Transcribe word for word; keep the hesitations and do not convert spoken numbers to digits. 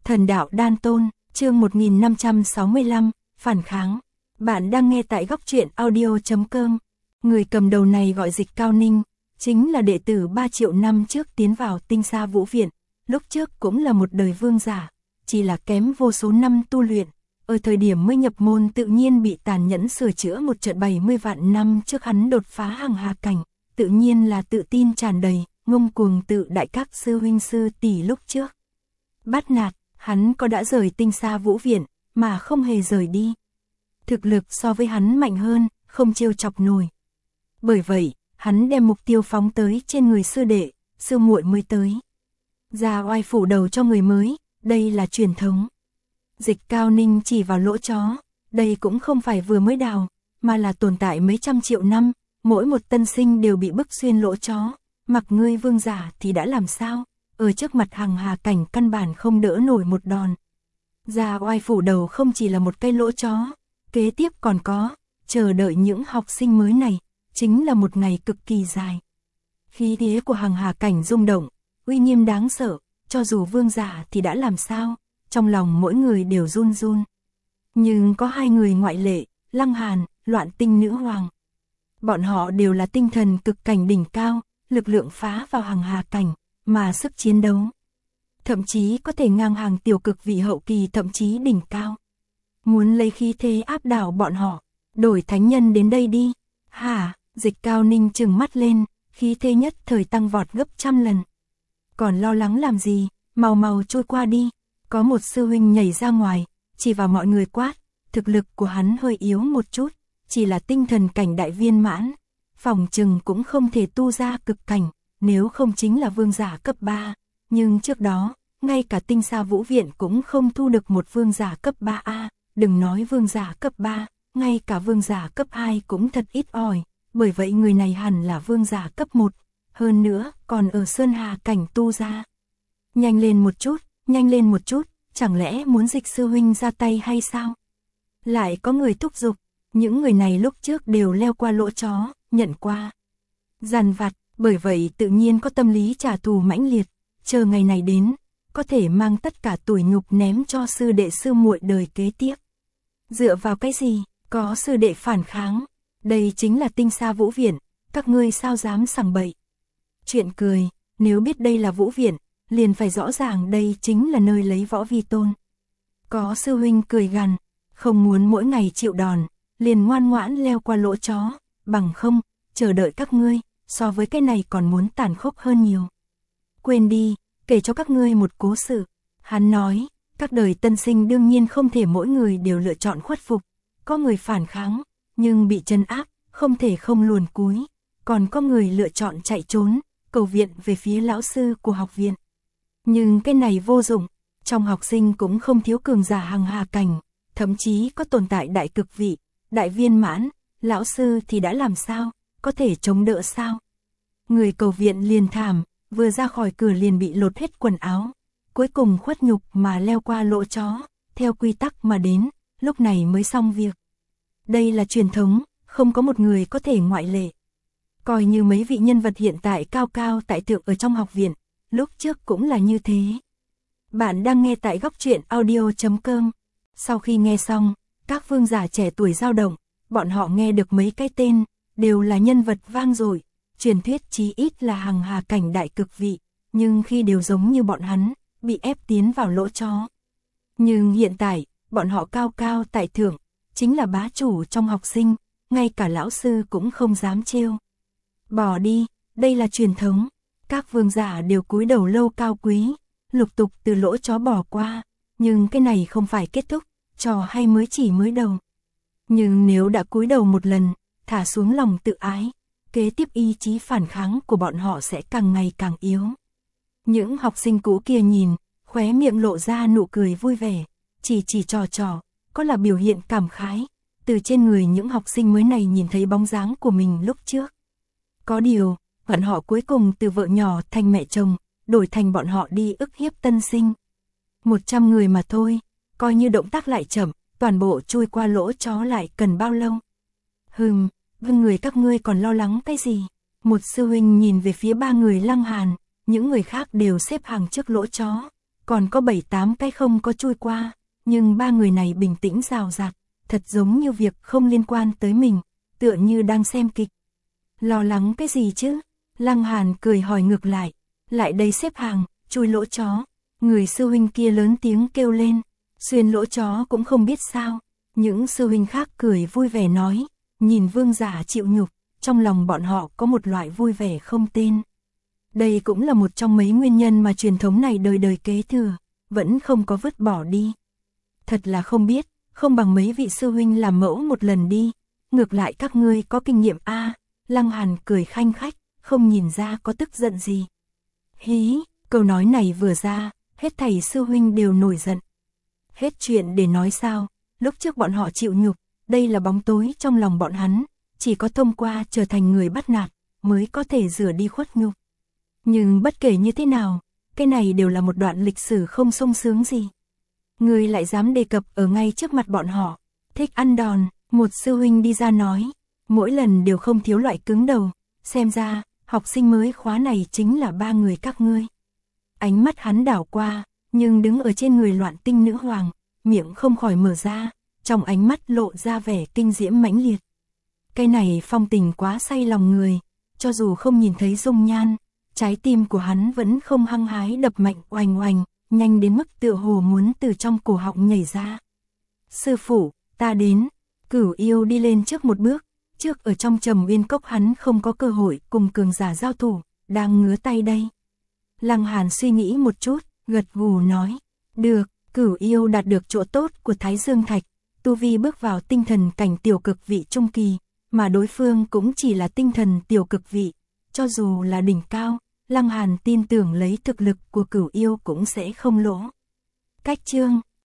Thần đạo đan tôn, chương một nghìn năm trăm sáu mươi lăm, phản kháng. Bạn đang nghe tại góc truyện audio chấm com. Người cầm đầu này gọi Dịch Cao Ninh, chính là đệ tử ba triệu năm trước tiến vào Tinh Sa Vũ Viện, lúc trước cũng là một đời vương giả, chỉ là kém vô số năm tu luyện, ở thời điểm mới nhập môn tự nhiên bị tàn nhẫn sửa chữa một trận bảy mươi vạn năm trước hắn đột phá hàng hà cảnh, tự nhiên là tự tin tràn đầy, ngông cuồng tự đại các sư huynh sư tỷ lúc trước. Bắt nạt, hắn có đã rời Tinh Sa Vũ Viện, mà không hề rời đi. Thực lực so với hắn mạnh hơn, không trêu chọc nổi. Bởi vậy, hắn đem mục tiêu phóng tới trên người sư đệ, sư muội mới tới. Ra oai phủ đầu cho người mới, đây là truyền thống. Dịch Cao Ninh chỉ vào lỗ chó, đây cũng không phải vừa mới đào, mà là tồn tại mấy trăm triệu năm, mỗi một tân sinh đều bị bức xuyên lỗ chó, mặc ngươi vương giả thì đã làm sao, ở trước mặt hàng hà cảnh căn bản không đỡ nổi một đòn. Ra oai phủ đầu không chỉ là một cây lỗ chó, kế tiếp còn có, chờ đợi những học sinh mới này, chính là một ngày cực kỳ dài. Khí thế của hàng hà cảnh rung động, uy nghiêm đáng sợ, cho dù vương giả thì đã làm sao, trong lòng mỗi người đều run run. Nhưng có hai người ngoại lệ, Lăng Hàn, Loạn Tinh Nữ Hoàng. Bọn họ đều là tinh thần cực cảnh đỉnh cao, lực lượng phá vào hàng hà cảnh, mà sức chiến đấu thậm chí có thể ngang hàng tiểu cực vị hậu kỳ thậm chí đỉnh cao. Muốn lấy khí thế áp đảo bọn họ, đổi thánh nhân đến đây đi. Hả? Dịch Cao Ninh trừng mắt lên, khí thế nhất thời tăng vọt gấp trăm lần. Còn lo lắng làm gì, mau mau trôi qua đi. Có một sư huynh nhảy ra ngoài, chỉ vào mọi người quát, thực lực của hắn hơi yếu một chút, chỉ là tinh thần cảnh đại viên mãn, phòng chừng cũng không thể tu ra cực cảnh, nếu không chính là vương giả cấp ba, nhưng trước đó, ngay cả Tinh Sa Vũ Viện cũng không thu được một vương giả cấp ba A, đừng nói vương giả cấp ba, ngay cả vương giả cấp hai cũng thật ít ỏi, bởi vậy người này hẳn là vương giả cấp một, hơn nữa còn ở Sơn Hà cảnh tu ra. Nhanh lên một chút, nhanh lên một chút, chẳng lẽ muốn Dịch sư huynh ra tay hay sao? Lại có người thúc giục, những người này lúc trước đều leo qua lỗ chó, nhận qua dằn vặt, bởi vậy tự nhiên có tâm lý trả thù mãnh liệt, chờ ngày này đến, có thể mang tất cả tủi nhục ném cho sư đệ sư muội đời kế tiếp. Dựa vào cái gì, có sư đệ phản kháng, đây chính là Tinh Sa Vũ Viện, các ngươi sao dám sằng bậy. Chuyện cười, nếu biết đây là Vũ Viện, liền phải rõ ràng đây chính là nơi lấy võ vi tôn. Có sư huynh cười gằn, không muốn mỗi ngày chịu đòn, liền ngoan ngoãn leo qua lỗ chó, bằng không, chờ đợi các ngươi, so với cái này còn muốn tàn khốc hơn nhiều. Quên đi, kể cho các ngươi một cố sự. Hắn nói, các đời tân sinh đương nhiên không thể mỗi người đều lựa chọn khuất phục, có người phản kháng, nhưng bị trấn áp, không thể không luồn cúi, còn có người lựa chọn chạy trốn, cầu viện về phía lão sư của học viện. Nhưng cái này vô dụng, trong học sinh cũng không thiếu cường giả hàng hà cảnh, thậm chí có tồn tại đại cực vị, đại viên mãn, lão sư thì đã làm sao, có thể chống đỡ sao? Người cầu viện liền thảm, vừa ra khỏi cửa liền bị lột hết quần áo, cuối cùng khuất nhục mà leo qua lỗ chó, theo quy tắc mà đến, lúc này mới xong việc. Đây là truyền thống, không có một người có thể ngoại lệ. Coi như mấy vị nhân vật hiện tại cao cao tại thượng ở trong học viện, lúc trước cũng là như thế. Bạn đang nghe tại góc truyện audio chấm com. Sau khi nghe xong, các vương giả trẻ tuổi dao động, bọn họ nghe được mấy cái tên, đều là nhân vật vang dội, truyền thuyết chí ít là hàng hà cảnh đại cực vị, nhưng khi đều giống như bọn hắn, bị ép tiến vào lỗ chó. Nhưng hiện tại, bọn họ cao cao tại thượng, chính là bá chủ trong học sinh, ngay cả lão sư cũng không dám trêu. Bỏ đi, đây là truyền thống, các vương giả đều cúi đầu lâu cao quý, lục tục từ lỗ chó bỏ qua, nhưng cái này không phải kết thúc, trò hay mới chỉ mới đầu. Nhưng nếu đã cúi đầu một lần, thả xuống lòng tự ái, kế tiếp ý chí phản kháng của bọn họ sẽ càng ngày càng yếu. Những học sinh cũ kia nhìn, khóe miệng lộ ra nụ cười vui vẻ, chỉ chỉ trò trò, có là biểu hiện cảm khái, từ trên người những học sinh mới này nhìn thấy bóng dáng của mình lúc trước. Có điều, bọn họ cuối cùng từ vợ nhỏ thành mẹ chồng, đổi thành bọn họ đi ức hiếp tân sinh. Một trăm người mà thôi, coi như động tác lại chậm, toàn bộ chui qua lỗ chó lại cần bao lâu? Hừm, vâng người các ngươi còn lo lắng cái gì? Một sư huynh nhìn về phía ba người Lăng Hàn, những người khác đều xếp hàng trước lỗ chó, còn có bảy tám cái không có chui qua, nhưng ba người này bình tĩnh rào rạt, thật giống như việc không liên quan tới mình, tựa như đang xem kịch. Lo lắng cái gì chứ? Lăng Hàn cười hỏi ngược lại, lại đây xếp hàng, chui lỗ chó. Người sư huynh kia lớn tiếng kêu lên, xuyên lỗ chó cũng không biết sao. Những sư huynh khác cười vui vẻ nói, nhìn vương giả chịu nhục, trong lòng bọn họ có một loại vui vẻ không tên. Đây cũng là một trong mấy nguyên nhân mà truyền thống này đời đời kế thừa, vẫn không có vứt bỏ đi. Thật là không biết, không bằng mấy vị sư huynh làm mẫu một lần đi, ngược lại các ngươi có kinh nghiệm a. À, Lăng Hàn cười khanh khách, không nhìn ra có tức giận gì. Hí, câu nói này vừa ra, hết thầy sư huynh đều nổi giận. Hết chuyện để nói sao, lúc trước bọn họ chịu nhục, đây là bóng tối trong lòng bọn hắn, chỉ có thông qua trở thành người bắt nạt, mới có thể rửa đi khuất nhục. Nhưng bất kể như thế nào, cái này đều là một đoạn lịch sử không sung sướng gì. Người lại dám đề cập ở ngay trước mặt bọn họ, thích ăn đòn, một sư huynh đi ra nói, mỗi lần đều không thiếu loại cứng đầu, xem ra, học sinh mới khóa này chính là ba người các ngươi. Ánh mắt hắn đảo qua, nhưng đứng ở trên người Loạn Tinh nữ hoàng, miệng không khỏi mở ra, trong ánh mắt lộ ra vẻ kinh diễm mãnh liệt. Cái này phong tình quá say lòng người, cho dù không nhìn thấy dung nhan, trái tim của hắn vẫn không hăng hái đập mạnh oành oành, nhanh đến mức tựa hồ muốn từ trong cổ họng nhảy ra. Sư phụ, ta đến. Cửu Yêu đi lên trước một bước, trước ở trong Trầm Uyên Cốc hắn không có cơ hội cùng cường giả giao thủ, đang ngứa tay đây. Lăng Hàn suy nghĩ một chút, gật gù nói, được. Cửu Yêu đạt được chỗ tốt của Thái Dương Thạch, tu vi bước vào tinh thần cảnh tiểu cực vị trung kỳ, mà đối phương cũng chỉ là tinh thần tiểu cực vị, cho dù là đỉnh cao, Lăng Hàn tin tưởng lấy thực lực của Cửu Yêu cũng sẽ không lỗ. Cách chương